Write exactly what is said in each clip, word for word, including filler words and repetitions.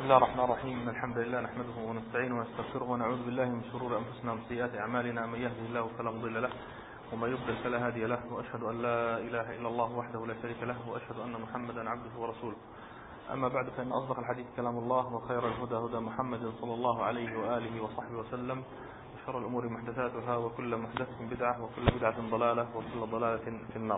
بسم الله الرحمن الرحيم. إن الحمد لله نحمده ونستعينه ونستغفره ونعوذ بالله من شرور أنفسنا ومن سيئات أعمالنا. من يهده الله فلا مضل له ومن يضلل فلا هادي له، وأشهد أن لا إله إلا الله وحده لا شريك له، وأشهد أن محمدا عبده ورسوله. أما بعد، فإن أصدق الحديث كلام الله، وخير الهدى هدى محمد صلى الله عليه وآله وصحبه وسلم، وشر الأمور محدثاتها، وكل محدثة بدعة، وكل بدعة ضلالة، وكل ضلالة في النار.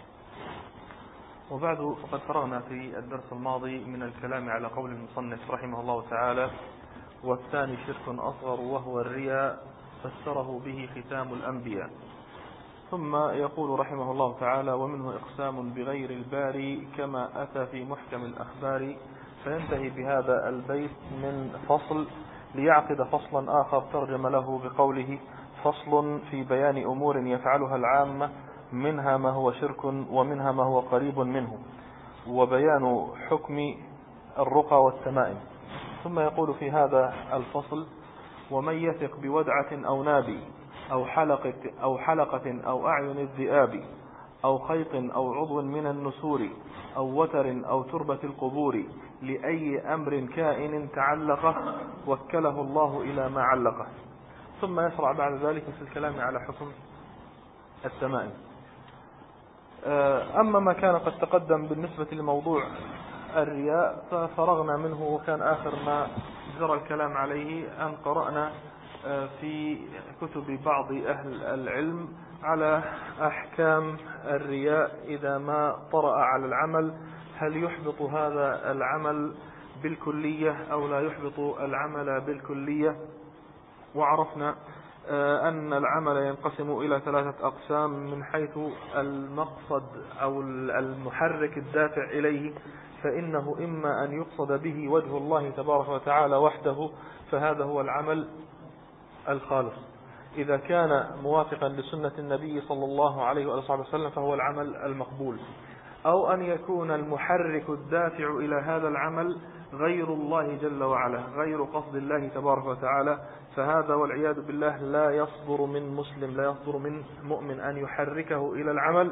وبعد، فقد فرغنا في الدرس الماضي من الكلام على قول المصنف رحمه الله تعالى: والثاني شرك أصغر وهو الرياء، فسره به ختام الأنبياء. ثم يقول رحمه الله تعالى: ومنه إقسام بغير الباري كما أتى في محكم الأخبار. فينتهي بهذا البيت من فصل ليعقد فصلا آخر ترجم له بقوله: فصل في بيان أمور يفعلها العامة، منها ما هو شرك ومنها ما هو قريب منه، وبيان حكم الرقى والتمائم. ثم يقول في هذا الفصل: ومن يثق بودعة أو نابي أو حلقة أو حلقة أو أعين الذئاب أو خيط أو عضو من النسور أو وتر أو تربة القبور لأي أمر كائن تعلقه وكله الله إلى ما علقه. ثم يشرع بعد ذلك في الكلام على حكم التمائم. أما ما كان قد تقدم بالنسبة لموضوع الرياء ففرغنا منه، وكان آخر ما جرى الكلام عليه أن قرأنا في كتب بعض أهل العلم على أحكام الرياء إذا ما طرأ على العمل، هل يحبط هذا العمل بالكلية أو لا يحبط العمل بالكلية. وعرفنا أن العمل ينقسم إلى ثلاثة أقسام من حيث المقصد أو المحرك الدافع إليه، فإنه إما أن يقصد به وجه الله تبارك وتعالى وحده، فهذا هو العمل الخالص. إذا كان موافقا لسنة النبي صلى الله عليه وآله وسلم فهو العمل المقبول. أو أن يكون المحرك الدافع إلى هذا العمل غير الله جل وعلا، غير قصد الله تبارك وتعالى، فهذا والعياذ بالله لا يصدر من مسلم، لا يصدر من مؤمن أن يحركه إلى العمل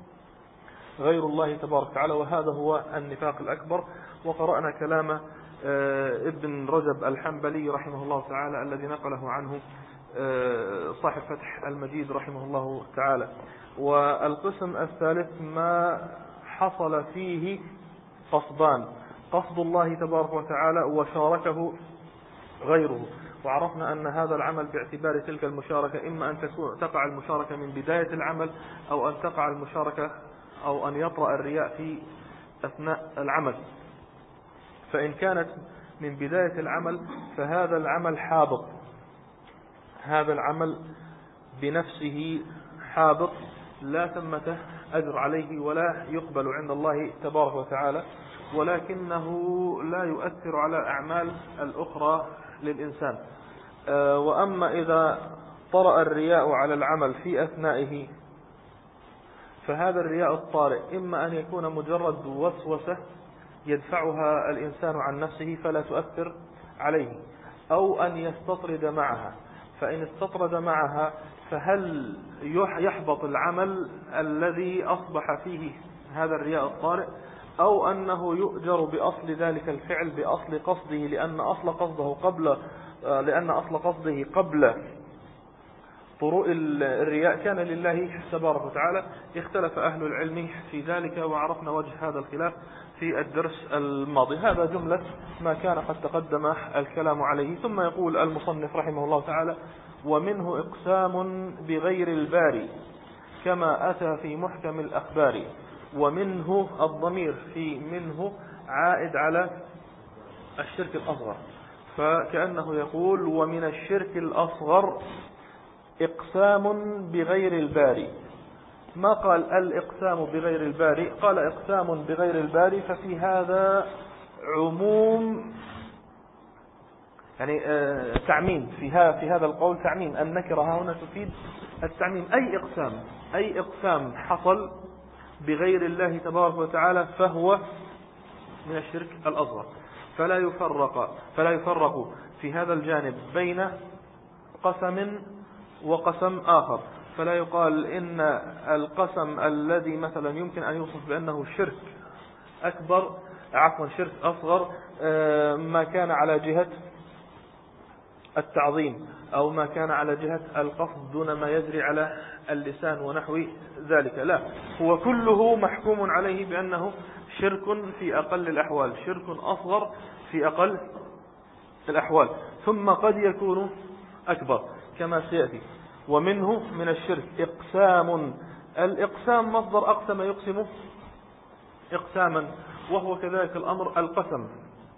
غير الله تبارك وتعالى، وهذا هو النفاق الأكبر. وقرأنا كلام ابن رجب الحنبلي رحمه الله تعالى الذي نقله عنه صاحب فتح المجيد رحمه الله تعالى. والقسم الثالث ما حصل فيه قصدان: قصد الله تبارك وتعالى وشاركه غيره. وعرفنا أن هذا العمل باعتبار تلك المشاركة إما أن تقع المشاركة من بداية العمل، أو أن تقع المشاركة أو أن يطرأ الرياء في أثناء العمل. فإن كانت من بداية العمل فهذا العمل حابط، هذا العمل بنفسه حابط، لا ثمة أجر عليه ولا يقبل عند الله تبارك وتعالى، ولكنه لا يؤثر على أعمال الأخرى للإنسان. وأما إذا طرأ الرياء على العمل في أثنائه فهذا الرياء الطارئ إما أن يكون مجرد وسوسة يدفعها الإنسان عن نفسه فلا تؤثر عليه، أو أن يستطرد معها. فإن استطرد معها فهل يحبط العمل الذي أصبح فيه هذا الرياء الطارئ، أو أنه يؤجر بأصل ذلك الفعل، بأصل قصده، لأن أصل قصده قبل لأن أصل قصده قبل طروء الرياء كان لله تبارك وتعالى. اختلف أهل العلم في ذلك، وعرفنا وجه هذا الخلاف في الدرس الماضي. هذا جملة ما كان قد تقدم الكلام عليه. ثم يقول المصنف رحمه الله تعالى: ومنه إقسام بغير الباري كما أتى في محكم الأخبار. ومنه الضمير في منه عائد على الشرك الأصغر، فكأنه يقول: ومن الشرك الأصغر إقسام بغير الباري. ما قال الإقسام بغير الباري، قال إقسام بغير الباري، ففي هذا عموم، يعني آه تعميم فيها في هذا القول، تعميم. النكرة هنا تفيد التعميم. أي إقسام أي إقسام حصل بغير الله تبارك وتعالى فهو من الشرك الأصغر. فلا يفرق فلا يفرق في هذا الجانب بين قسم وقسم آخر. فلا يقال إن القسم الذي مثلا يمكن أن يوصف بأنه شرك أكبر عفوا شرك أصغر ما كان على جهة التعظيم أو ما كان على جهة القصد دون ما يجري على اللسان ونحو ذلك. لا، هو كله محكوم عليه بأنه شرك في أقل الأحوال، شرك أصغر في أقل الأحوال، ثم قد يكون أكبر كما سيأتي. ومنه من الشرك إقسام. الإقسام مصدر أقسم يقسم إقساما، وهو كذلك الأمر القسم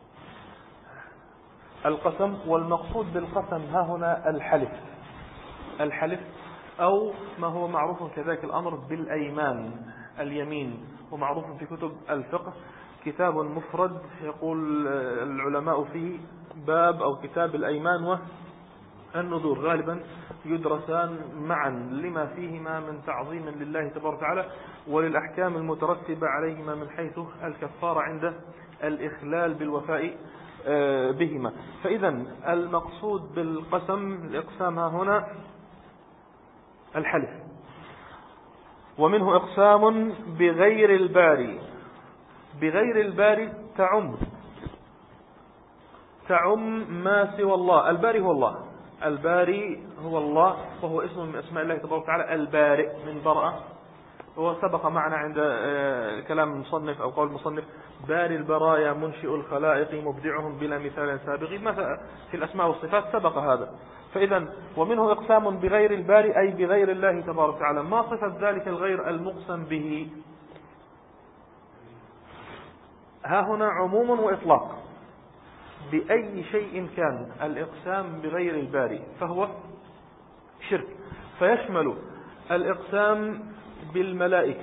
القسم والمقصود بالقسم ها هنا الحلف الحلف أو ما هو معروف كذلك الأمر بالأيمان، اليمين، ومعروف في كتب الفقه كتاب مفرد يقول العلماء فيه باب أو كتاب الأيمان والنذور، غالبا يدرسان معا لما فيهما من تعظيم لله تبارك وتعالى وللأحكام المترتبة عليهما من حيث الكفارة عند الإخلال بالوفاء بهما. فإذا المقصود بالقسم الإقسام ها هنا الحلف. ومنه إقسام بغير الباري. بغير الباري تعم تعم ما سوى الله. الباري هو الله، الباري هو الله، وهو اسم من اسماء الله تبارك وتعالى البارئ من برأ. هو سبق معنا عند كلام المصنف أو قول المصنف باري البرايا منشئ الخلائق مبدعهم بلا مثال سابق، مثلا في الأسماء والصفات سبق هذا. فإذا ومنه إقسام بغير الباري أي بغير الله تبارك وتعالى. ما صفة ذلك الغير المقسم به؟ ها هنا عموم وإطلاق، بأي شيء كان الإقسام بغير الباري فهو شرك، فيشمل الإقسام بالملائكة،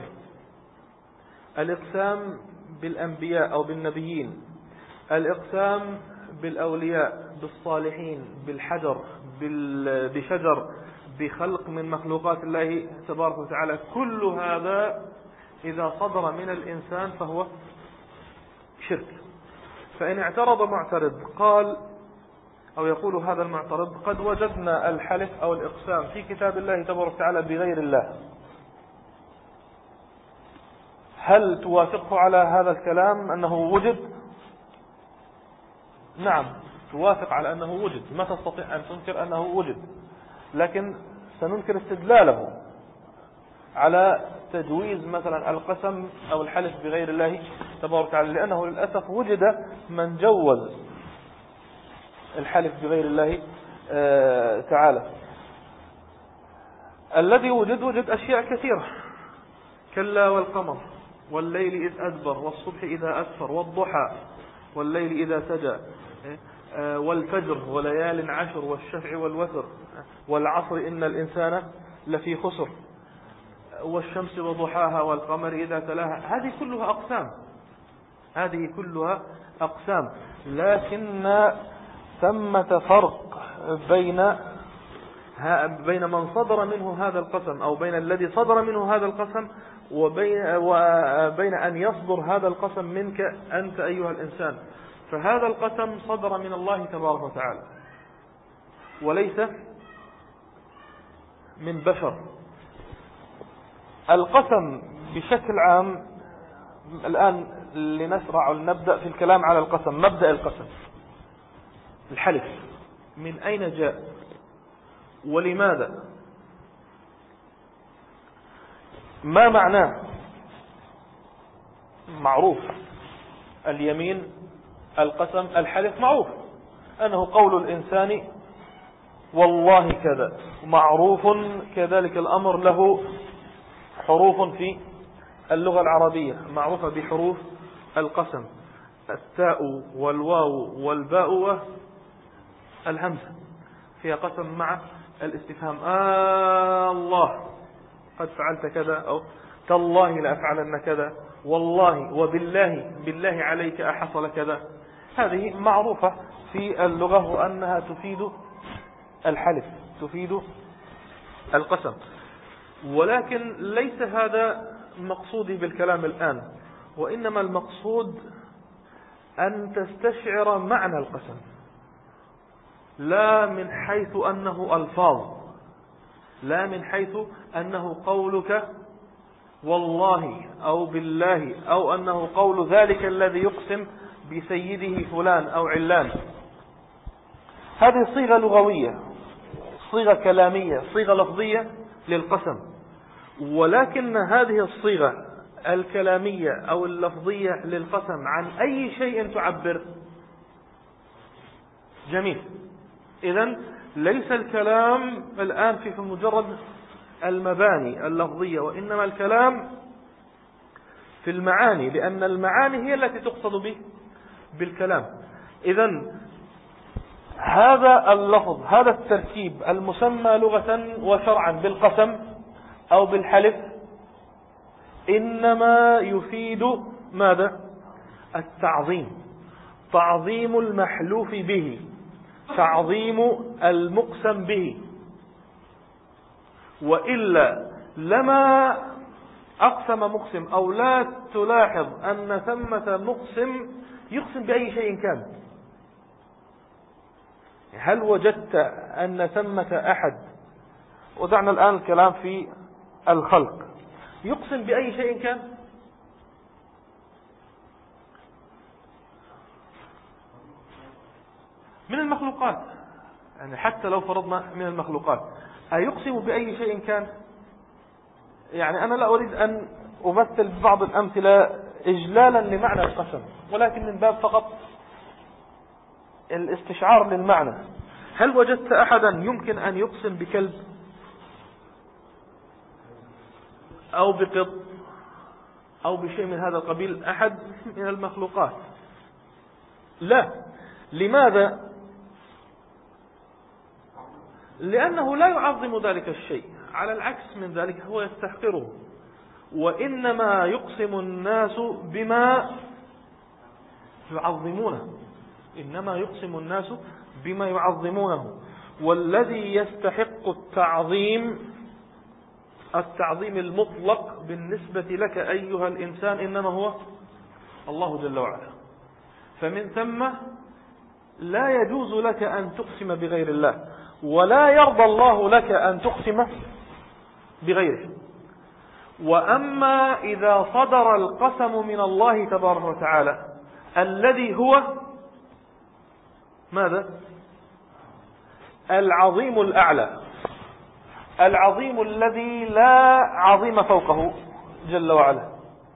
الإقسام بالأنبياء أو بالنبيين، الإقسام بالأولياء، بالصالحين، بالحجر، بشجر، بخلق من مخلوقات الله تبارك وتعالى. كل هذا إذا صدر من الإنسان فهو شرك. فإن اعترض معترض قال أو يقول هذا المعترض قد وجدنا الحلف أو الإقسام في كتاب الله تبارك وتعالى بغير الله، هل توافقه على هذا الكلام أنه وجد؟ نعم توافق على أنه وجد، ما تستطيع أن تنكر أنه وجد، لكن سننكر استدلاله على تجويز مثلا القسم أو الحلف بغير الله تبارك وتعالى، لأنه للأسف وجد من جوز الحلف بغير الله تعالى. الذي وجد وجد أشياء كثيرة، كلا والقمر والليل إذ أدبر والصبح إذا أسفر والضحى والليل إذا سجى والفجر وليال عشر والشفع والوتر والعصر إن الإنسان لفي خسر والشمس وضحاها والقمر إذا تلاها. هذه كلها أقسام هذه كلها أقسام لكن ثمة فرق بين بين من صدر منه هذا القسم أو بين الذي صدر منه هذا القسم وبين, وبين أن يصدر هذا القسم منك أنت أيها الإنسان. فهذا القسم صدر من الله تبارك وتعالى وليس من بشر. القسم بشكل عام الآن لنشرع ونبدأ في الكلام على القسم. مبدأ القسم الحلف من أين جاء ولماذا؟ ما معناه؟ معروف اليمين القسم الحلف معروف أنه قول الإنسان والله كذا، معروف كذلك الأمر له حروف في اللغة العربية معروفة بحروف القسم، التاء والواو والباء والهمزة فيها قسم مع الاستفهام. آه الله قد فعلت كذا، أو تالله لأفعلن كذا، والله وبالله بالله عليك أحصل كذا. هذه معروفة في اللغة وأنها تفيد الحلف تفيد القسم، ولكن ليس هذا مقصودي بالكلام الآن، وإنما المقصود أن تستشعر معنى القسم لا من حيث أنه ألفاظ، لا من حيث أنه قولك والله أو بالله أو أنه قول ذلك الذي يقسم بسيده فلان أو علان. هذه صيغة لغوية، صيغة كلامية، صيغة لفظية للقسم. ولكن هذه الصيغة الكلامية أو اللفظية للقسم عن أي شيء تعبر؟ جميل. إذن ليس الكلام الآن في مجرد المباني اللفظية، وإنما الكلام في المعاني، لأن المعاني هي التي تقصد به بالكلام. إذن هذا اللفظ، هذا التركيب المسمى لغة وشرعا بالقسم أو بالحلف إنما يفيد ماذا؟ التعظيم، تعظيم المحلوف به، تعظيم المقسم به. وإلا لما أقسم مقسم، أو لا تلاحظ أن ثمة مقسم يقسم بأي شيء كان. هل وجدت أن ثمة أحد، ودعنا الآن الكلام في الخلق، يقسم بأي شيء كان؟ من المخلوقات، يعني حتى لو فرضنا من المخلوقات، أيقسم بأي شيء كان؟ يعني أنا لا أريد أن أمثل ببعض الأمثلة إجلالا لمعنى القسم، ولكن من باب فقط الاستشعار للمعنى. هل وجدت أحدا يمكن أن يقسم بكلب أو بقط أو بشيء من هذا القبيل؟ أحد من المخلوقات؟ لا. لماذا؟ لأنه لا يعظم ذلك الشيء، على العكس من ذلك هو يستحقره. وإنما يقسم الناس بما يعظمونه، إنما يقسم الناس بما يعظمونه. والذي يستحق التعظيم، التعظيم المطلق بالنسبة لك أيها الإنسان، إنما هو الله جل وعلا. فمن ثم لا يجوز لك أن تقسم بغير الله، ولا يرضى الله لك أن تقسم بغيره. وأما إذا صدر القسم من الله تبارك وتعالى الذي هو ماذا؟ العظيم الأعلى، العظيم الذي لا عظيم فوقه جل وعلا.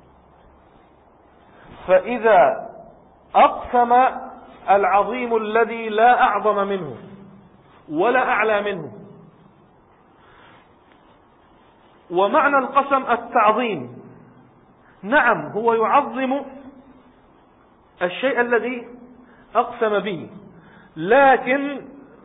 فإذا أقسم العظيم الذي لا أعظم منه ولا أعلى منه، ومعنى القسم التعظيم، نعم هو يعظم الشيء الذي أقسم به، لكن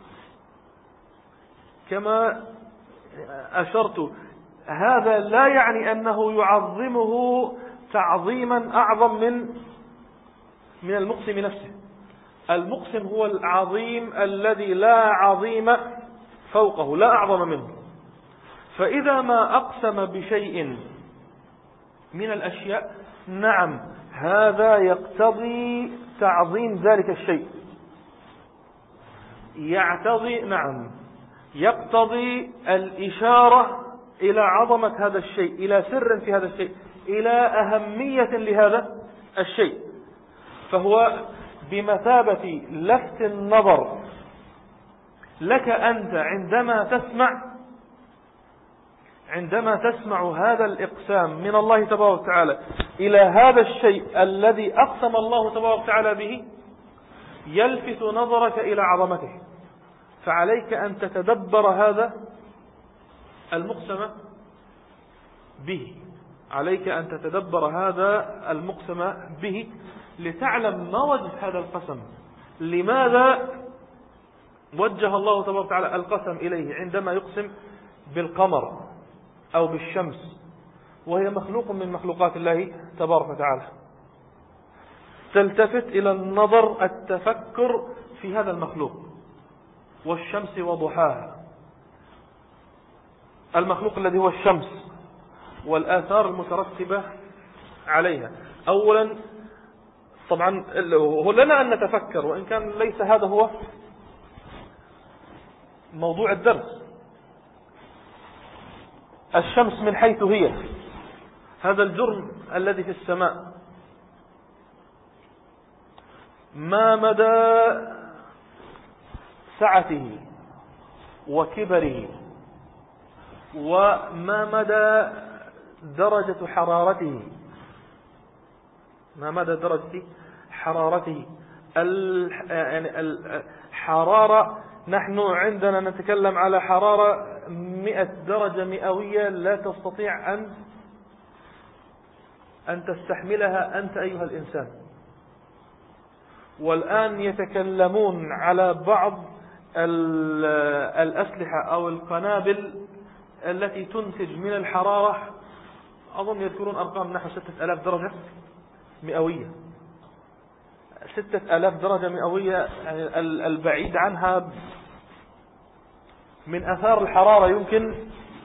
كما أشرت هذا لا يعني أنه يعظمه تعظيما أعظم من من المقسم نفسه. المقسم هو العظيم الذي لا عظيم فوقه، لا أعظم منه. فإذا ما أقسم بشيء من الأشياء، نعم هذا يقتضي تعظيم ذلك الشيء، يعتضي نعم يقتضي الإشارة إلى عظمة هذا الشيء، إلى سر في هذا الشيء، إلى أهمية لهذا الشيء. فهو بمثابة لفت النظر لك أنت عندما تسمع عندما تسمع هذا الإقسام من الله تبارك وتعالى إلى هذا الشيء الذي أقسم الله تبارك وتعالى به، يلفت نظرك إلى عظمته. فعليك أن تتدبر هذا المقسم به، عليك أن تتدبر هذا المقسم به لتعلم ما وجه هذا القسم، لماذا وجه الله تبارك وتعالى القسم إليه عندما يقسم بالقمر أو بالشمس، وهي مخلوق من مخلوقات الله تبارك وتعالى. تلتفت إلى النظر، التفكر في هذا المخلوق، والشمس وضحاها، المخلوق الذي هو الشمس والآثار المترتبة عليها. أولا طبعا هو لنا أن نتفكر، وإن كان ليس هذا هو موضوع الدرس. الشمس من حيث هي، هذا الجرم الذي في السماء ما مدى سعته وكبره وما مدى درجة حرارته ما مدى درجة حرارته يعني الحرارة نحن عندنا نتكلم على حرارة مئة درجة مئوية لا تستطيع أن أن تستحملها أنت أيها الإنسان. والآن يتكلمون على بعض الأسلحة أو القنابل التي تنتج من الحرارة، أظن يذكرون أرقام نحو ستة آلاف درجة مئوية. ستة آلاف درجة مئوية يعني البعيد عنها من أثار الحرارة يمكن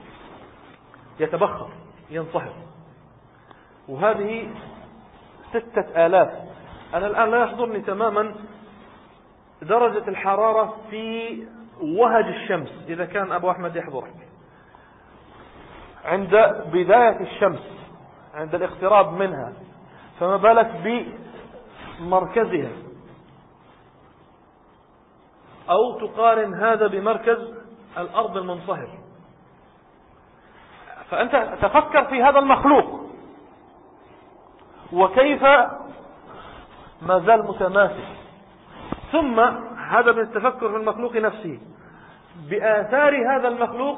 يتبخر ينصهر، وهذه ستة آلاف. أنا الآن لا يحضرني تماما درجة الحرارة في وهج الشمس إذا كان أبو أحمد يحضرك عند بداية الشمس عند الاقتراب منها، فما بالك بمركزها، أو تقارن هذا بمركز الأرض المنصهر. فأنت تفكر في هذا المخلوق وكيف ما زال متماسك، ثم هذا من التفكر في المخلوق نفسه بآثار هذا المخلوق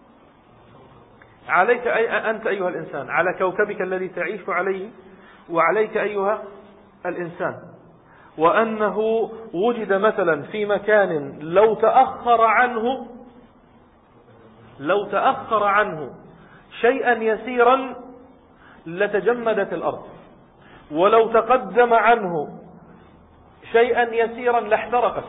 عليك أي أنت أيها الإنسان، على كوكبك الذي تعيش عليه، وعليك أيها الإنسان. وأنه وجد مثلا في مكان لو تأخر عنه لو تأخر عنه شيئا يسيرا لتجمدت الأرض، ولو تقدم عنه شيئا يسيرا لاحترقت.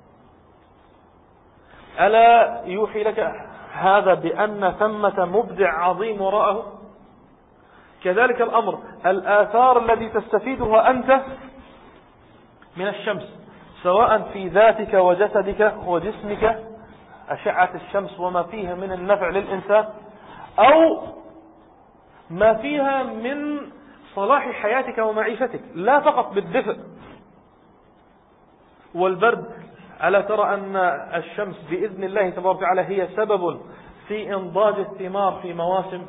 ألا يوحي لك هذا بأن ثمة مبدع عظيم وراءه؟ كذلك الأمر الآثار التي تستفيدها أنت من الشمس، سواء في ذاتك وجسدك وجسمك، أشعة الشمس وما فيها من النفع للإنسان، أو ما فيها من صلاح حياتك ومعيشتك، لا فقط بالدفء والبرد. ألا ترى أن الشمس بإذن الله تبارك وتعالى هي سبب في إنضاج الثمار في مواسم،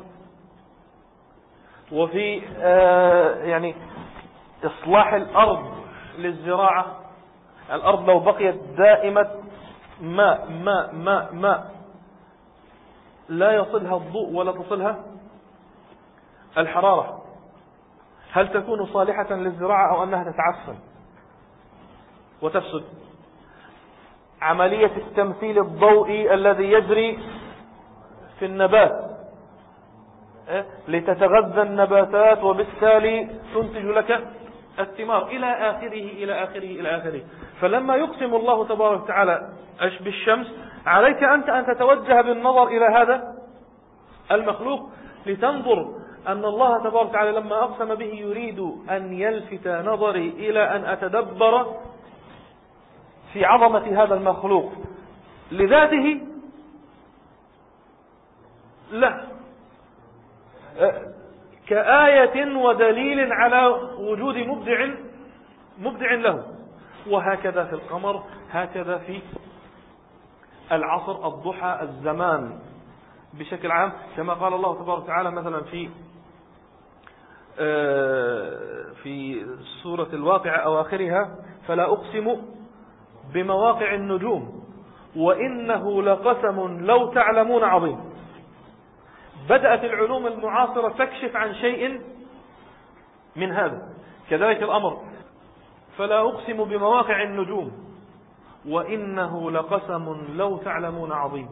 وفي آه يعني إصلاح الأرض للزراعة. الأرض لو بقيت دائمة ماء ماء ماء ماء لا يصلها الضوء ولا تصلها الحرارة، هل تكون صالحة للزراعة أو أنها تتعفن وتفسد؟ عملية التمثيل الضوئي الذي يجري في النبات لتتغذى النباتات وبالتالي تنتج لك الثمار إلى آخره إلى آخره إلى آخره. فلما يقسم الله تبارك وتعالى بالشمس، عليك أنت أن تتوجه بالنظر إلى هذا المخلوق لتنظر أن الله تبارك وتعالى لما أقسم به يريد أن يلفت نظري إلى أن أتدبر في عظمة هذا المخلوق لذاته، لا كآية ودليل على وجود مبدع مبدع له. وهكذا في القمر، هكذا في العصر، الضحى، الزمان بشكل عام، كما قال الله تبارك وتعالى مثلا في في سورة الواقعة أواخرها: فلا أقسم بمواقع النجوم وإنه لقسم لو تعلمون عظيم. بدأت العلوم المعاصرة تكشف عن شيء من هذا. كذلك الأمر: فلا أقسم بمواقع النجوم وإنه لقسم لو تعلمون عظيم.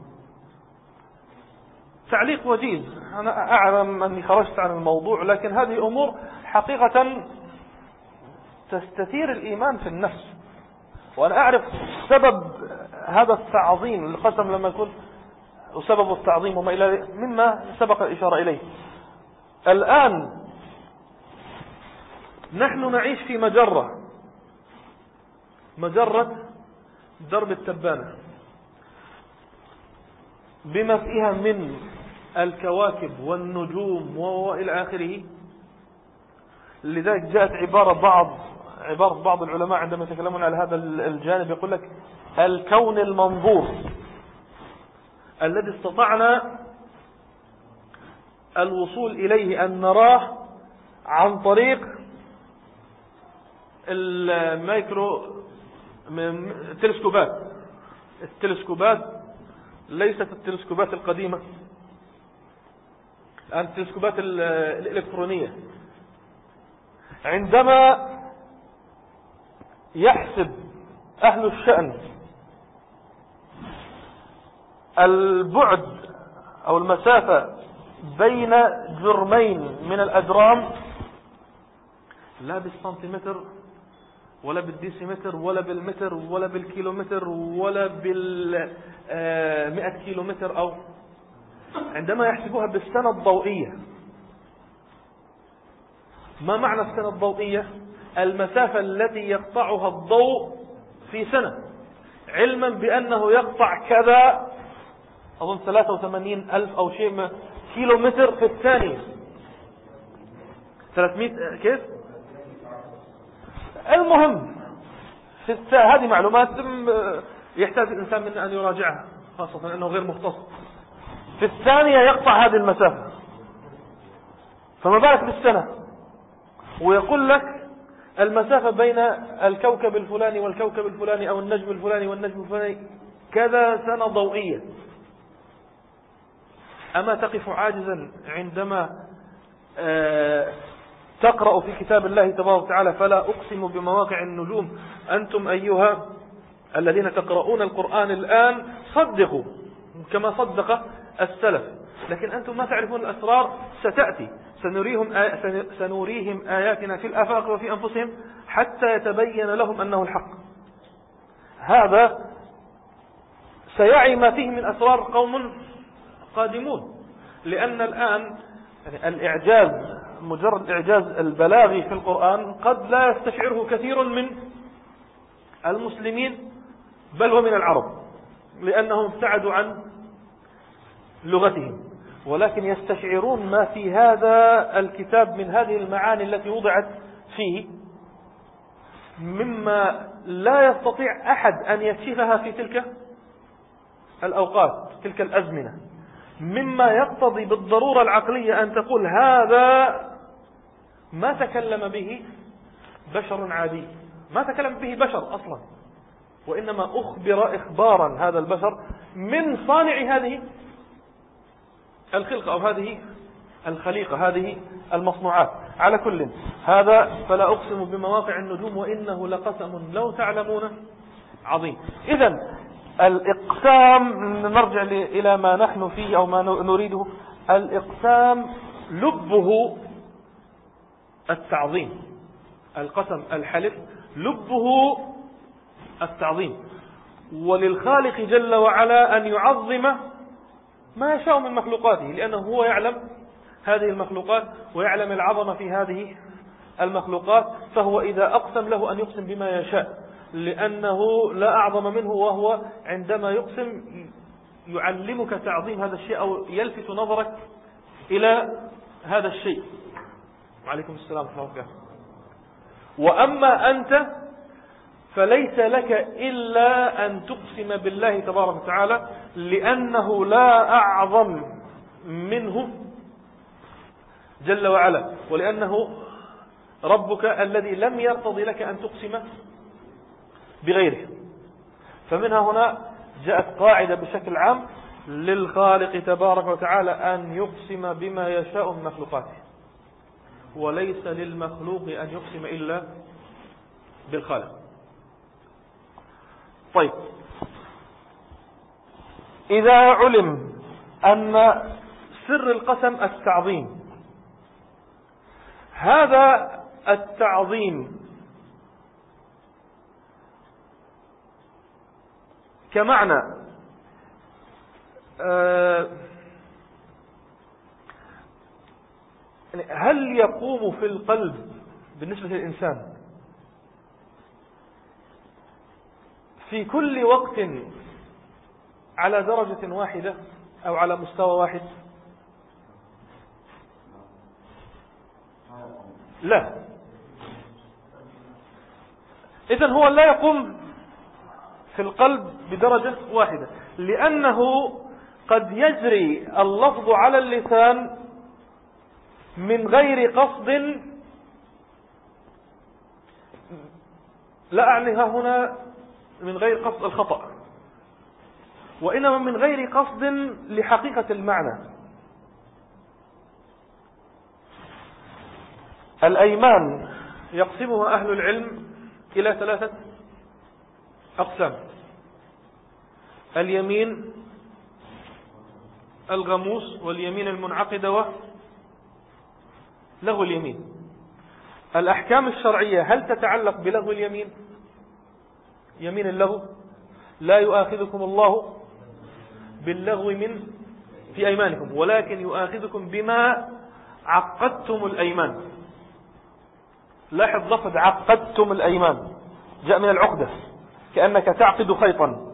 تعليق وجيز، أنا أعلم أني خرجت عن الموضوع، لكن هذه أمور حقيقة تستثير الإيمان في النفس. وأنا أعرف سبب هذا التعظيم القسم لما يكون، وسبب التعظيم وما إلى مما سبق الإشارة إليه. الآن نحن نعيش في مجرة مجرة درب التبانة بما فيها من الكواكب والنجوم وإلى آخره، لذلك جاءت عبارة بعض عبارة بعض العلماء عندما يتكلمون على هذا الجانب يقول لك الكون المنظور الذي استطعنا الوصول إليه أن نراه عن طريق الميكرو التلسكوبات. التلسكوبات ليست التلسكوبات القديمة، التلسكوبات الإلكترونية. عندما يحسب أهل الشأن البعد أو المسافة بين جرمين من الأجرام لا بالسنتيمتر ولا بالديسيمتر ولا بالمتر ولا بالكيلومتر ولا بالمئة كيلومتر، أو عندما يحسبوها بالسنة الضوئية. ما معنى السنة الضوئية؟ المسافة التي يقطعها الضوء في سنة، علما بأنه يقطع كذا أظن ثلاثة وثمانين ألف أو شيء كيلومتر في الثانية. ثلاثمئة كيف؟ المهم في هذه معلومات يحتاج الإنسان من أن يراجعها، خاصة أنه غير مختص. في الثانية يقطع هذه المسافة، فما بالك بالسنة. ويقول لك المسافة بين الكوكب الفلاني والكوكب الفلاني أو النجم الفلاني والنجم الفلاني كذا سنة ضوئية. أما تقف عاجزا عندما تقرأ في كتاب الله تبارك وتعالى فلا أقسم بمواقع النجوم؟ أنتم أيها الذين تقرؤون القرآن الآن صدقوا كما صدق السلف، لكن أنتم ما تعرفون الأسرار ستأتي. سنريهم, آي... سنريهم آياتنا في الآفاق وفي أنفسهم حتى يتبين لهم أنه الحق. هذا سيعي ما فيه من أسرار قوم قادمون، لأن الآن يعني الإعجاز مجرد الإعجاز البلاغي في القرآن قد لا يستشعره كثير من المسلمين بل ومن العرب، لأنهم ابتعدوا عن لغتهم، ولكن يستشعرون ما في هذا الكتاب من هذه المعاني التي وضعت فيه مما لا يستطيع أحد أن يكشفها في تلك الأوقات تلك الأزمنة، مما يقتضي بالضرورة العقلية أن تقول هذا ما تكلم به بشر عادي، ما تكلم به بشر أصلا، وإنما أخبر إخبارا هذا البشر من صانع هذه الخلقة أو هذه الخليقة، هذه المصنوعات. على كل هذا فلا أقسم بمواقع النجوم وإنه لقسم لو تعلمون عظيم. إذن الإقسام، نرجع إلى ما نحن فيه أو ما نريده. الإقسام لبه التعظيم، القسم الحلف لبه التعظيم، وللخالق جل وعلا أن يعظم ما يشاء من مخلوقاته، لأنه هو يعلم هذه المخلوقات ويعلم العظمة في هذه المخلوقات، فهو إذا أقسم له أن يقسم بما يشاء، لأنه لا أعظم منه، وهو عندما يقسم يعلمك تعظيم هذا الشيء أو يلفت نظرك إلى هذا الشيء. وعليكم السلام ورحمة الله وبركاته. وأما أنت فليس لك إلا أن تقسم بالله تبارك وتعالى، لأنه لا أعظم منه جل وعلا، ولأنه ربك الذي لم يرتضي لك أن تقسم بغيره. فمنها هنا جاءت قاعدة بشكل عام للخالق تبارك وتعالى أن يقسم بما يشاء من مخلوقاته، وليس للمخلوق أن يقسم إلا بالخالق. طيب، إذا علم أن سر القسم التعظيم، هذا التعظيم كمعنى هل يقوم في القلب بالنسبة للإنسان في كل وقت على درجة واحدة أو على مستوى واحد؟ لا، إذن هو لا يقوم في القلب بدرجة واحدة، لأنه قد يجري اللفظ على اللسان من غير قصد، لا أعنيها هنا من غير قصد الخطأ، وإنما من غير قصد لحقيقة المعنى. الأيمان يقسمها أهل العلم إلى ثلاثة أقسام: اليمين الغموس، واليمين المنعقدة، ولغو اليمين. الأحكام الشرعية هل تتعلق بلغو اليمين؟ يمين اللغو: لا يؤاخذكم الله باللغو من في أيمانكم ولكن يؤاخذكم بما عقدتم الأيمان. لاحظ لفظ عقدتم الأيمان، جاء من العقدة، كأنك تعقد خيطا.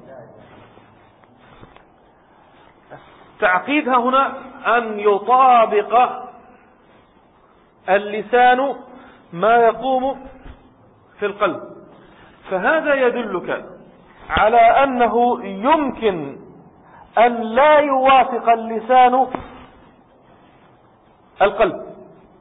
تعقيدها هنا أن يطابق اللسان ما يقوم في القلب، فهذا يدلك على أنه يمكن أن لا يوافق اللسان القلب.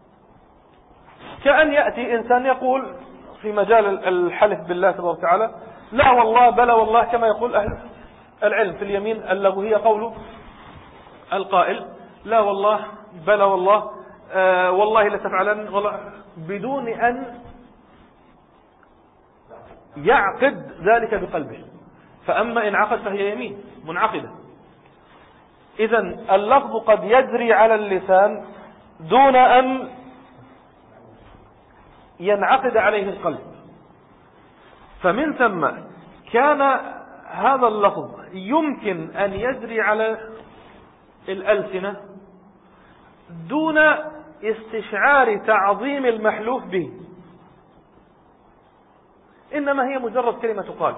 كأن يأتي إنسان يقول في مجال الحلف بالله تبارك وتعالى: لا والله بلا والله، كما يقول أهل العلم في اليمين اللغو هي قول القائل: لا والله بلا والله، آه والله لتفعلن، والله، بدون أن يعقد ذلك بقلبه. فأما إن عقد فهي يمين منعقدة. إذن اللفظ قد يجري على اللسان دون أن ينعقد عليه القلب، فمن ثم كان هذا اللفظ يمكن أن يجري على الألسنة دون استشعار تعظيم المحلوف به، إنما هي مجرد كلمة تقال،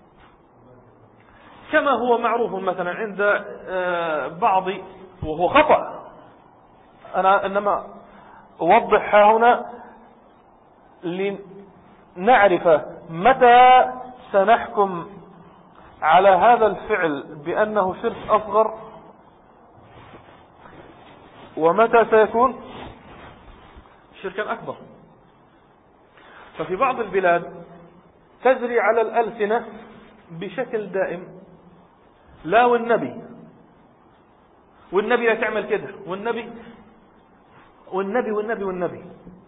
كما هو معروف مثلا عند بعض، وهو خطأ، أنا إنما أوضح هنا لنعرف متى سنحكم على هذا الفعل بأنه شرك أصغر ومتى سيكون شركا أكبر. ففي بعض البلاد تجري على الألسنة بشكل دائم: لا والنبي، والنبي لا تعمل كده، والنبي والنبي والنبي والنبي.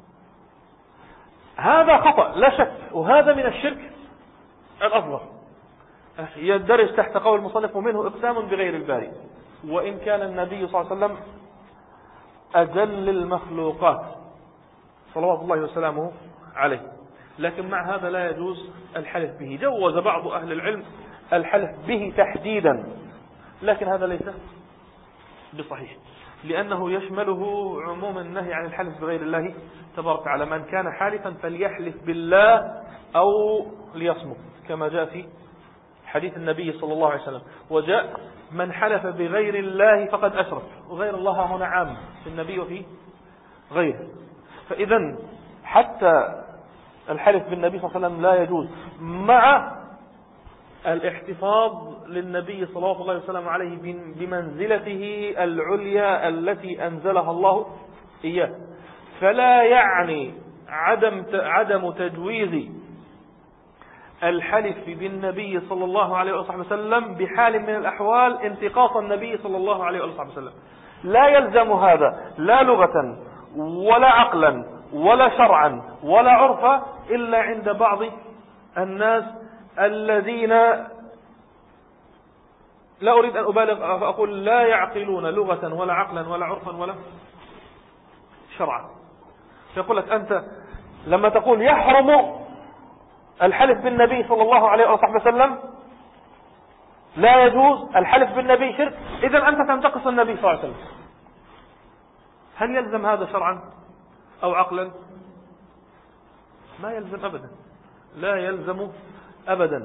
هذا خطأ لا شك، وهذا من الشرك الأصغر، يدرج تحت قول المصنف: ومنه إقسام بغير الباري، وإن كان النبي صلى الله عليه وسلم أجل المخلوقات صلوات الله وسلامه عليه، لكن مع هذا لا يجوز الحلف به. جوز بعض أهل العلم الحلف به تحديدا، لكن هذا ليس بصحيح، لأنه يشمله عموم النهي عن الحلف بغير الله تبارك وتعالى: من كان حالفا فليحلف بالله أو ليصمت، كما جاء في حديث النبي صلى الله عليه وسلم. وجاء: من حلف بغير الله فقد أشرك، وغير الله هنا عام في النبي وفي غيره. فإذا حتى الحلف بالنبي صلى الله عليه وسلم لا يجوز، مع الاحتفاظ للنبي صلى الله عليه وسلم عليه بمنزلته العليا التي أنزلها الله إياه. فلا يعني عدم عدم تجويز الحلف بالنبي صلى الله عليه وسلم بحال من الأحوال انتقاص النبي صلى الله عليه وسلم. لا يلزم هذا لا لغة ولا عقلا ولا شرعا ولا عرفا إلا عند بعض الناس الذين لا أريد أن أبالغ فأقول لا يعقلون لغة ولا عقلا ولا عرفا ولا شرعا. يقول لك أنت لما تقول يحرم الحلف بالنبي صلى الله عليه وسلم، لا يجوز الحلف بالنبي شرك، إذن أنت تنتقص النبي صلى الله عليه وسلم. هل يلزم هذا شرعا أو عقلا؟ ما يلزم أبدا، لا يلزم أبدا.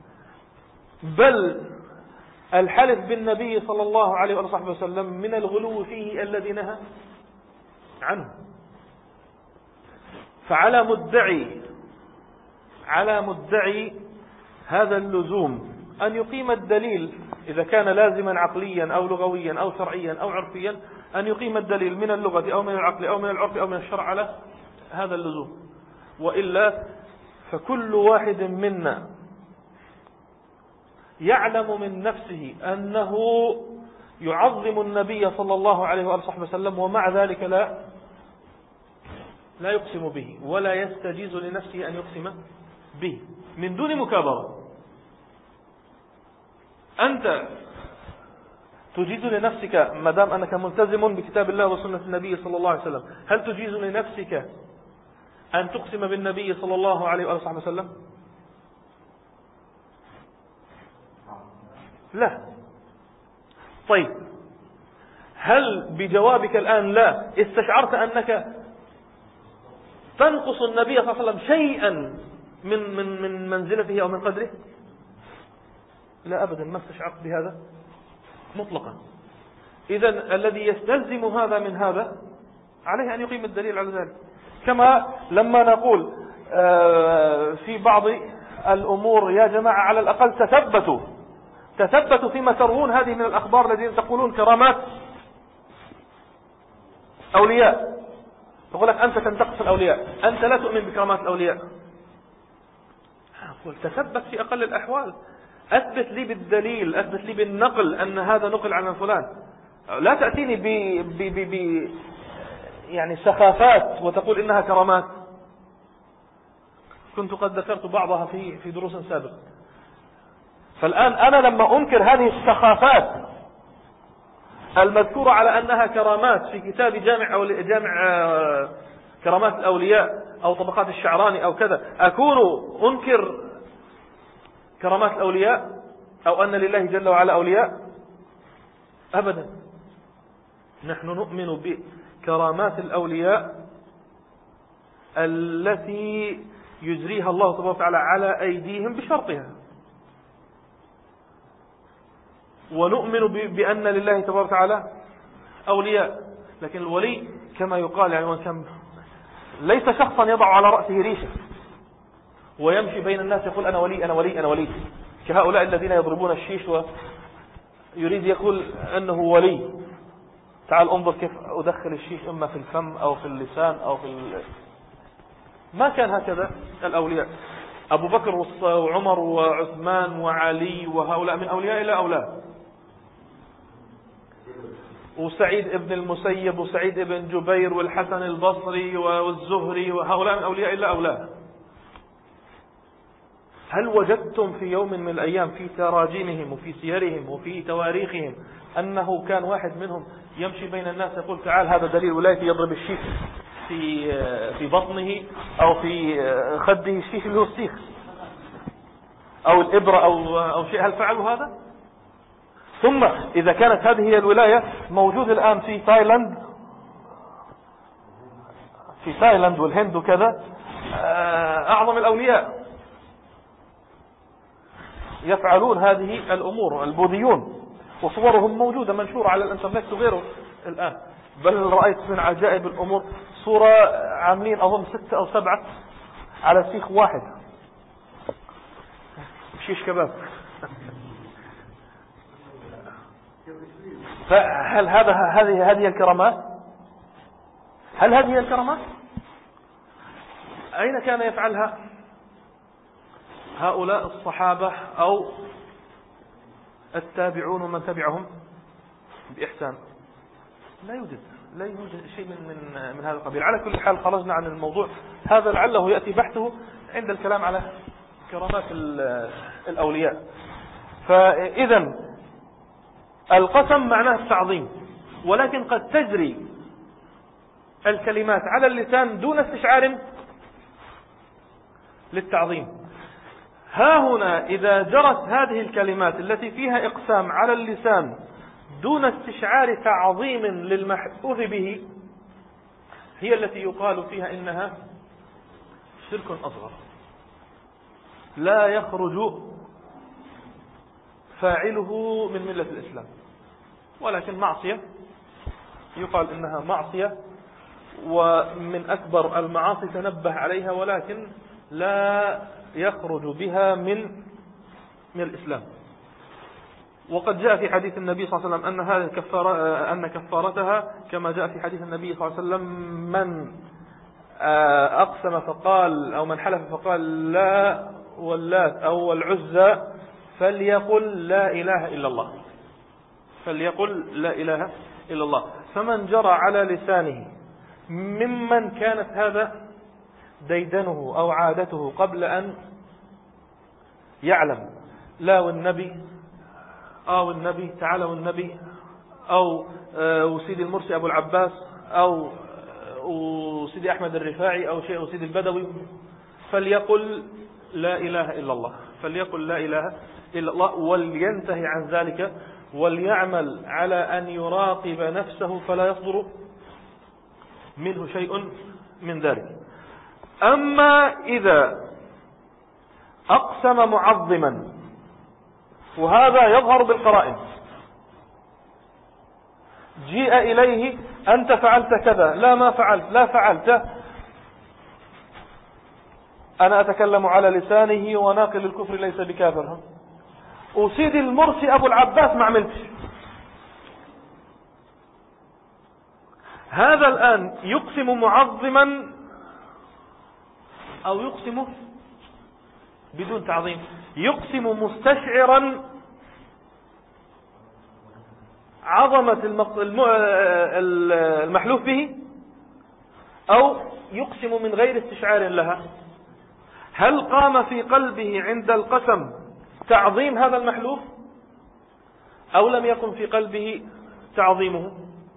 بل الحلف بالنبي صلى الله عليه وسلم من الغلو فيه الذي نهى عنه. فعلى مدعي على مدعي هذا اللزوم أن يقيم الدليل إذا كان لازما عقليا أو لغويا أو شرعيا أو عرفيا، أن يقيم الدليل من اللغة أو من العقل أو من العرف أو من الشرع على هذا اللزوم. وإلا فكل واحد منا يعلم من نفسه أنه يعظم النبي صلى الله عليه وآله وسلم، ومع ذلك لا لا يقسم به ولا يستجيز لنفسه أن يقسم به من دون مكابرة. أنت تجيز لنفسك ما دام أنك ملتزم بكتاب الله وسنة النبي صلى الله عليه وسلم، هل تجيز لنفسك أن تقسم بالنبي صلى الله عليه وآله وسلم؟ لا. طيب، هل بجوابك الآن لا استشعرت أنك تنقص النبي صلى الله عليه وسلم شيئا من من من منزلته أو من قدره؟ لا أبدا، ما استشعرت بهذا مطلقا. إذن الذي يستلزم هذا من هذا عليه أن يقيم الدليل على ذلك. كما لما نقول في بعض الأمور يا جماعة على الأقل تثبتوا تثبتوا فيما تروون هذه من الأخبار الذين تقولون كرامات أولياء، يقول لك أنت تنتقص الأولياء، أنت لا تؤمن بكرامات الأولياء. أقول تثبت في أقل الأحوال، أثبت لي بالدليل، أثبت لي بالنقل أن هذا نقل عن فلان. لا تأتيني ب ب ب ب يعني سخافات وتقول إنها كرامات. كنت قد ذكرت بعضها في في دروس سابقة. فالآن أنا لما أنكر هذه السخافات المذكورة على أنها كرامات في كتاب جامع أو جامع كرامات الأولياء أو طبقات الشعراني أو كذا، أكون أنكر كرامات الأولياء أو أن لله جل وعلا أولياء؟ أبدا. نحن نؤمن بكرامات الأولياء التي يجريها الله تبارك وتعالى على أيديهم بشرطها، ونؤمن بأن لله تبارك وتعالى أولياء. لكن الولي كما يقال يعني كم ليس شخصا يضع على رأسه ريشة ويمشي بين الناس يقول أنا ولي أنا ولي أنا ولي، كهؤلاء الذين يضربون الشيش ويريد يقول أنه ولي. تعال انظر كيف أدخل الشيش إما في الفم أو في اللسان أو في ال... ما كان هكذا الأولياء. أبو بكر وعمر وعثمان وعلي وهؤلاء من أولياء إلى أولاد، وسعيد ابن المسيب وسعيد ابن جبير والحسن البصري والزهري وهؤلاء من أولياء إلى أولاد. هل وجدتم في يوم من الأيام في تراجمهم وفي سيرهم وفي تواريخهم أنه كان واحد منهم يمشي بين الناس يقول تعال هذا دليل ولايتي، يضرب الشيخ في في بطنه أو في خده الشيخ اللي هو السيخ أو الإبرة أو أو شيء؟ هل فعلوا هذا؟ ثم إذا كانت هذه هي الولاية، موجود الآن في تايلاند في تايلاند والهند وكذا أعظم الأولياء يفعلون هذه الأمور، البوذيون، وصورهم موجودة منشورة على الانترنت وغيره الآن. بل رأيت من عجائب الأمور صورة عاملين أظن ستة أو سبعة على سيخ واحد، شيش كباب. فهل هذا هذه هذه الكرامات؟ هل هذه الكرامات؟ أين كان يفعلها هؤلاء الصحابة أو التابعون ومن تبعهم بإحسان؟ لا يوجد لا يوجد شيء من من من هذا القبيل. على كل حال خرجنا عن الموضوع هذا، لعله يأتي بحثه عند الكلام على كرامات الأولياء. فإذا القسم معناه التعظيم، ولكن قد تجري الكلمات على اللسان دون استشعار للتعظيم. ها هنا إذا جرت هذه الكلمات التي فيها إقسام على اللسان دون استشعار تعظيم للمحفوظ به، هي التي يقال فيها إنها شرك أصغر لا يخرج فاعله من ملة الإسلام، ولكن معصية يقال إنها معصية ومن أكبر المعاصي تنبه عليها، ولكن لا يخرج بها من من الإسلام. وقد جاء في حديث النبي صلى الله عليه وسلم أن هذه الكفارة أن كفارتها كما جاء في حديث النبي صلى الله عليه وسلم: من أقسم فقال أو من حلف فقال لا واللات أو والعزى فليقل لا إله إلا الله، فليقل لا إله إلا الله. فمن جرى على لسانه ممن كانت هذا ديدنه أو عادته قبل أن يعلم لا والنبي أو النبي تعالى والنبي أو وسيد المرسي أبو العباس أو وسيدي أحمد الرفاعي أو شيء وسيدي البدوي، فليقل لا إله إلا الله، فليقل لا إله إلا الله ولينتهي عن ذلك وليعمل على أن يراقب نفسه فلا يصدر منه شيء من ذلك. أما إذا أقسم معظما، وهذا يظهر بالقرائن، جيء إليه: أنت فعلت كذا، لا ما فعلت، لا فعلت، أنا أتكلم على لسانه وناقل الكفر ليس بكافر، وسيدي المرسي أبو العباس ما عملتش. هذا الآن يقسم معظما أو يقسم بدون تعظيم، يقسم مستشعرا عظمة المحلوف به، أو يقسم من غير استشعار لها. هل قام في قلبه عند القسم تعظيم هذا المحلوف أو لم يكن في قلبه تعظيمه؟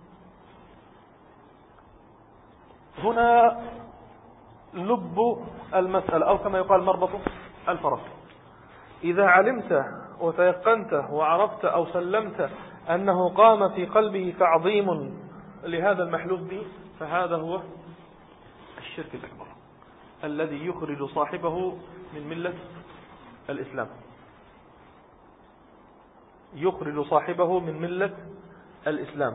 هنا لب المسألة، أو كما يقال مربط الفرس. إذا علمت وتيقنت وعرفت أو سلمت أنه قام في قلبه تعظيم لهذا المحلوف به، فهذا هو الشرك الأكبر الذي يخرج صاحبه من ملة الإسلام، يخرج صاحبه من ملة الإسلام.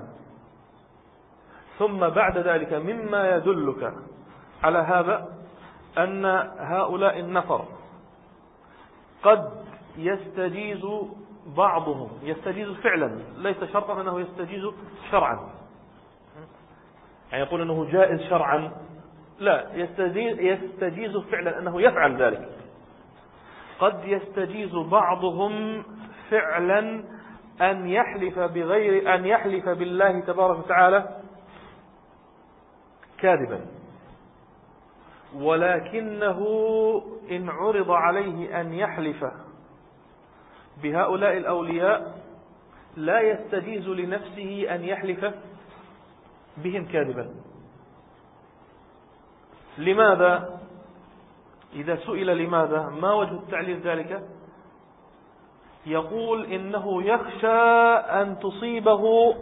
ثم بعد ذلك مما يدلك على هذا أن هؤلاء النفر قد يستجيز بعضهم، يستجيز فعلا، ليس شرطا أنه يستجيز شرعا، يعني يقول أنه جائز شرعا، لا، يستجيز, يستجيز فعلا أنه يفعل ذلك. قد يستجيز بعضهم فعلا أن يحلف بغير أن يحلف بالله تبارك وتعالى كاذبا، ولكنه إن عرض عليه أن يحلف بهؤلاء الأولياء لا يستجيز لنفسه أن يحلف بهم كاذبا. لماذا؟ إذا سئل لماذا ما وجه التعليل ذلك، يقول إنه يخشى أن تصيبه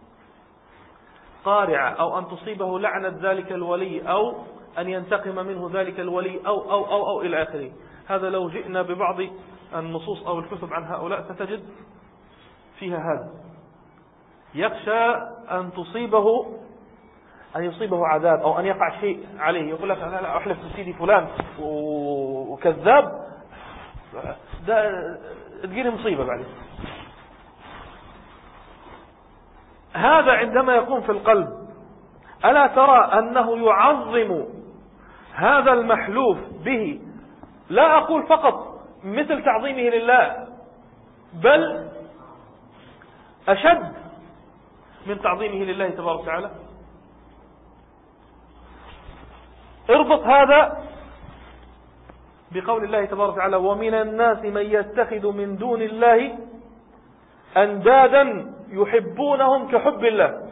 قارعة، أو أن تصيبه لعنة ذلك الولي، أو أن ينتقم منه ذلك الولي، أو أو أو, أو إلى آخره. هذا لو جئنا ببعض النصوص أو الكتب عن هؤلاء ستجد فيها هذا. يخشى أن تصيبه أن يصيبه عذاب، أو أن يقع شيء عليه، يقول لك أنا لا أحلف بسيدي فلان وكذاب، ده تجيني مصيبة بعدين. هذا عندما يكون في القلب، ألا ترى أنه يعظم هذا المحلوف به، لا أقول فقط مثل تعظيمه لله، بل أشد من تعظيمه لله تبارك وتعالى. اربط هذا بقول الله تبارك وتعالى: ومن الناس من يتخذ من دون الله أندادا يحبونهم كحب الله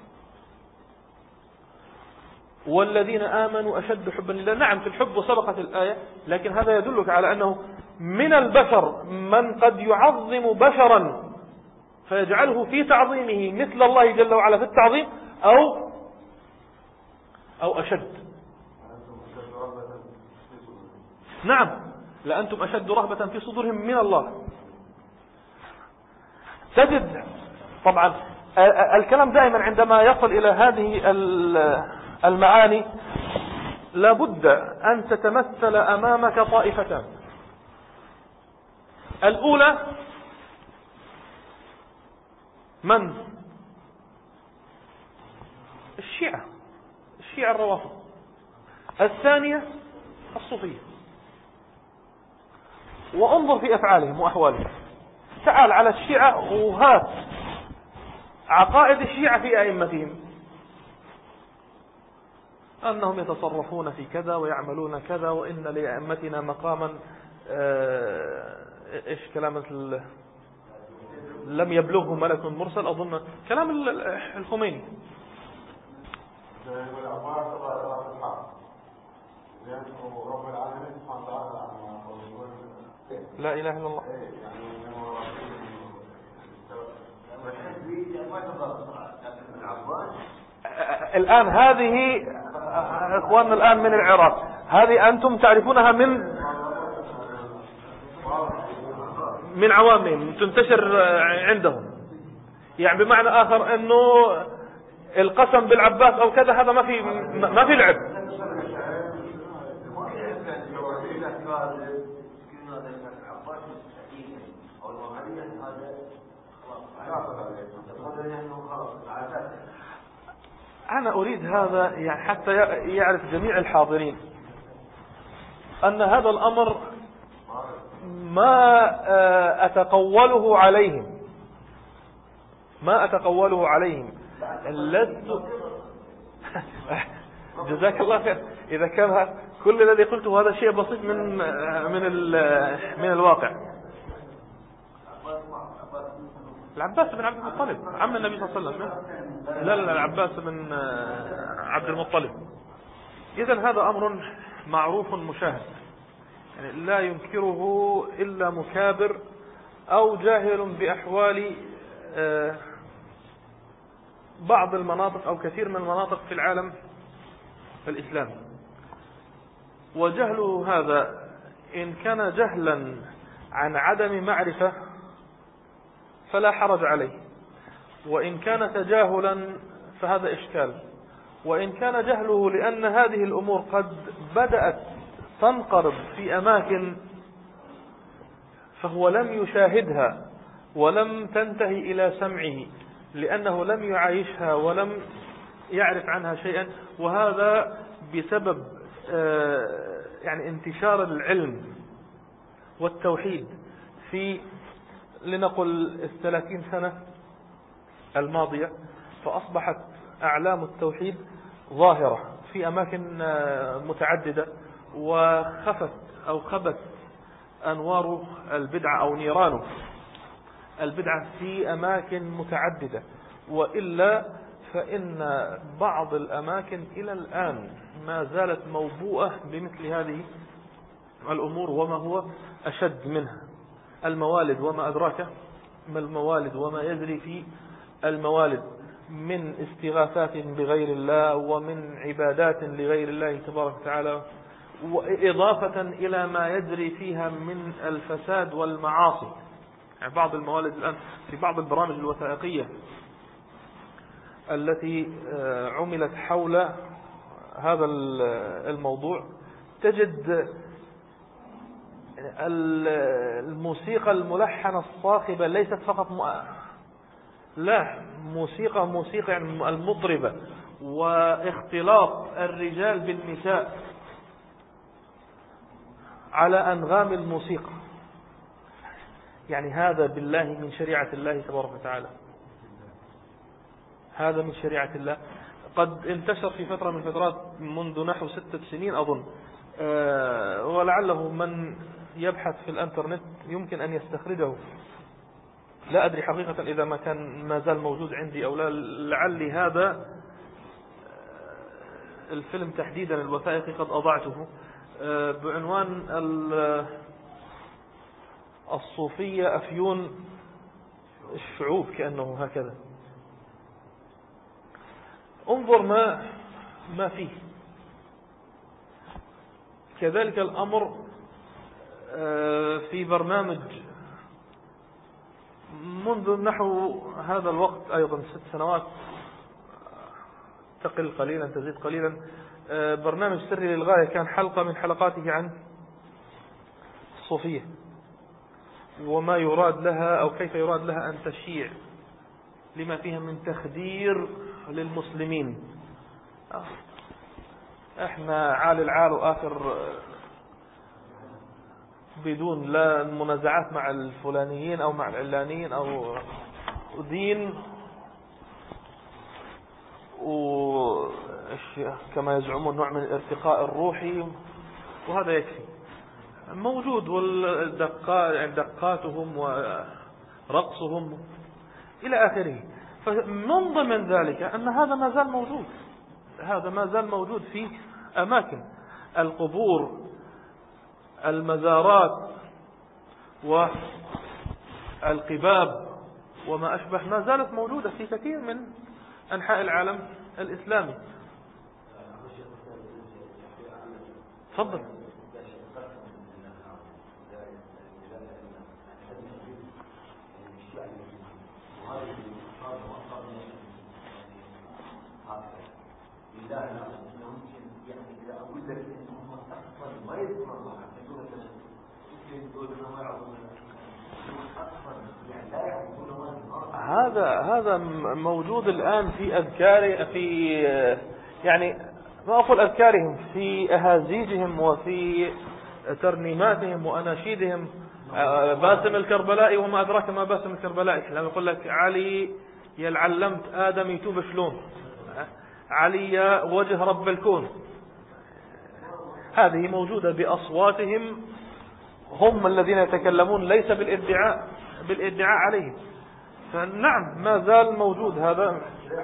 والذين آمنوا أشد حبا لله. نعم، في الحب سبقت الآية، لكن هذا يدلك على أنه من البشر من قد يعظم بشرا فيجعله في تعظيمه مثل الله جل وعلا في التعظيم، أو أو أشد. نعم، لأنتم أشد رهبة في صدورهم من الله. تجد طبعا الكلام دائما عندما يصل إلى هذه المعاني لابد أن تتمثل أمامك طائفتان. الأولى من؟ الشيعة، الشيعة الروافض. الثانية الصوفية. وانظر في أفعالهم وأحوالهم. تعال على الشيعة وهات عقائد الشيعة في أئمتهم، أنهم يتصرفون في كذا ويعملون كذا، وإن لأئمتنا مقاما إيش كلام لم يبلغه ملك مرسل، أظن كلام الخميني. لا إله إلا الله. الآن هذه إخواننا الآن من العراق، هذه أنتم تعرفونها من من عوامهم، تنتشر عندهم. يعني بمعنى آخر أنه القسم بالعباس أو كذا هذا ما في ما في لعب. أنا أريد هذا يعني حتى يعرف جميع الحاضرين أن هذا الأمر ما أتقوله عليهم، ما أتقوله عليهم. لست جزاك الله خير. إذا كان كل الذي قلته هذا شيء بسيط من من من الواقع. العباس بن عبد المطلب عم النبي صلى الله عليه وسلم. لا لا العباس بن عبد المطلب. إذن هذا أمر معروف مشاهد، يعني لا ينكره إلا مكابر أو جاهل بأحوال بعض المناطق أو كثير من المناطق في العالم الإسلامي. وجهل هذا إن كان جهلا عن عدم معرفة فلا حرج عليه، وإن كان تجاهلا فهذا إشكال، وإن كان جهله لأن هذه الأمور قد بدأت تنقرض في أماكن فهو لم يشاهدها ولم تنتهي إلى سمعه لأنه لم يعايشها ولم يعرف عنها شيئا، وهذا بسبب يعني انتشار العلم والتوحيد في لنقل الثلاثين سنة الماضية، فأصبحت أعلام التوحيد ظاهرة في أماكن متعددة، وخفت أو خبت أنوار البدعة أو نيران البدعة في أماكن متعددة. وإلا فإن بعض الأماكن إلى الآن ما زالت موبوءة بمثل هذه الأمور، وما هو أشد منها الموالد وما أدراك ما الموالد وما يجري في الموالد من استغاثات بغير الله ومن عبادات لغير الله تبارك وتعالى، وإضافة إلى ما يجري فيها من الفساد والمعاصي. يعني بعض الموالد الآن في بعض البرامج الوثائقية التي عملت حول هذا الموضوع تجد الموسيقى الملحنة الصاخبة ليست فقط م... لا موسيقى موسيقى يعني المطربة، واختلاط الرجال بالنساء على أنغام الموسيقى. يعني هذا بالله من شريعة الله تبارك وتعالى، هذا من شريعة الله. قد انتشر في فترة من فترات منذ نحو ستة سنين أظن، أه ولعله من يبحث في الانترنت يمكن أن يستخرجه، لا أدري حقيقة إذا ما كان ما زال موجود عندي أو لا. لعلي هذا الفيلم تحديدا الوثائقي قد أضعته أه بعنوان الصوفية أفيون الشعوب، كأنه هكذا. انظر ما ما فيه. كذلك الأمر في برنامج منذ نحو هذا الوقت أيضا ست سنوات تقل قليلا تزيد قليلا، برنامج سري للغاية، كان حلقة من حلقاته عن الصوفية، وما يراد لها أو كيف يراد لها أن تشيع لما فيها من تخدير للمسلمين. احنا عال العال وآخر بدون لا منازعات مع الفلانيين أو مع العلانيين أو دين، وكما يزعمون نوع من الارتقاء الروحي، وهذا يكفي موجود. والدقاتهم ورقصهم إلى آخره. فمن ضمن ذلك أن هذا ما زال موجود، هذا ما زال موجود في أماكن القبور، المزارات والقباب وما أشبه، ما زالت موجودة في كثير من أنحاء العالم الإسلامي. تفضل. هذا هذا موجود الآن في أذكار، في يعني ما أقول أذكارهم، في أهازيجهم وفي ترنيماتهم وأناشيدهم. باسم الكربلائي وما أدراك ما باسم الكربلائي، لما يقول لك علي يا العلمت آدم يتوب شلون، علي يا وجه رب الكون. هذه موجودة بأصواتهم، هم الذين يتكلمون، ليس بالادعاء بالادعاء عليه. فنعم ما زال موجود هذا.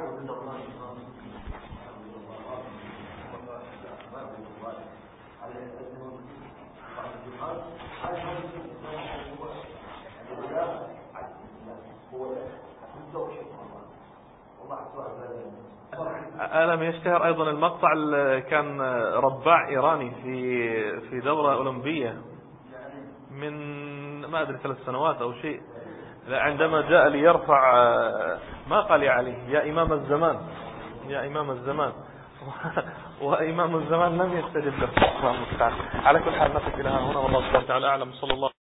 ألم يشتهر أيضا المقطع اللي كان رباع إيراني في في دورة أولمبية من ما أدري ثلاث سنوات أو شيء، عندما جاء ليرفع ما قال يا علي يا إمام الزمان، يا إمام الزمان، وإمام الزمان لم يستجب له. على كل حال نقف إلى هنا، والله سبحانه وتعالى أعلم. صلى الله